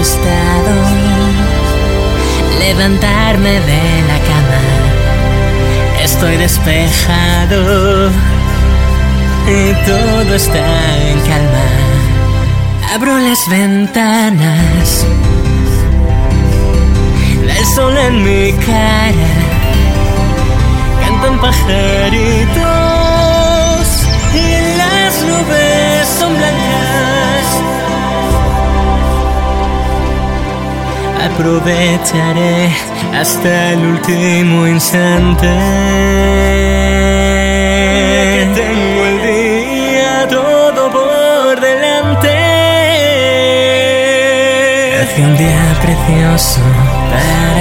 costado levantarme de la cama. Estoy despejado y todo está en calma. Abro las ventanas, el sol en mi cara, cantan pajaritos y las nubes son blancas. Aprovecharé hasta el último instante que tengo el día todo por delante. Hace un día precioso para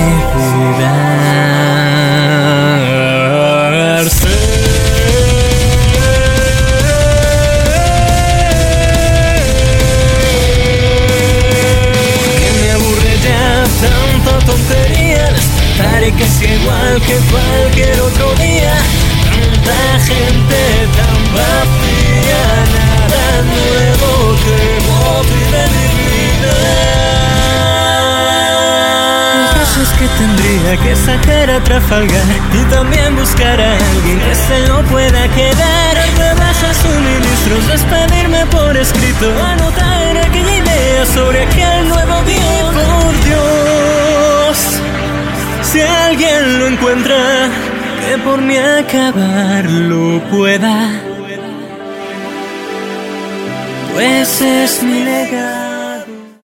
suicidarse. Que me aburre ya tanta tontería, despertaré casi igual que cualquier otro día. Tanta gente tan vacía, nada nuevo que motive mi vida. Es que tendría que sacar a Trafalgar y también buscar a alguien que se lo pueda quedar. Rebajas, suministros, despedirme por escrito, anotar aquella idea sobre aquel nuevo día. Por Dios, si alguien lo encuentra, que por mí acabarlo pueda, pues es mi legado.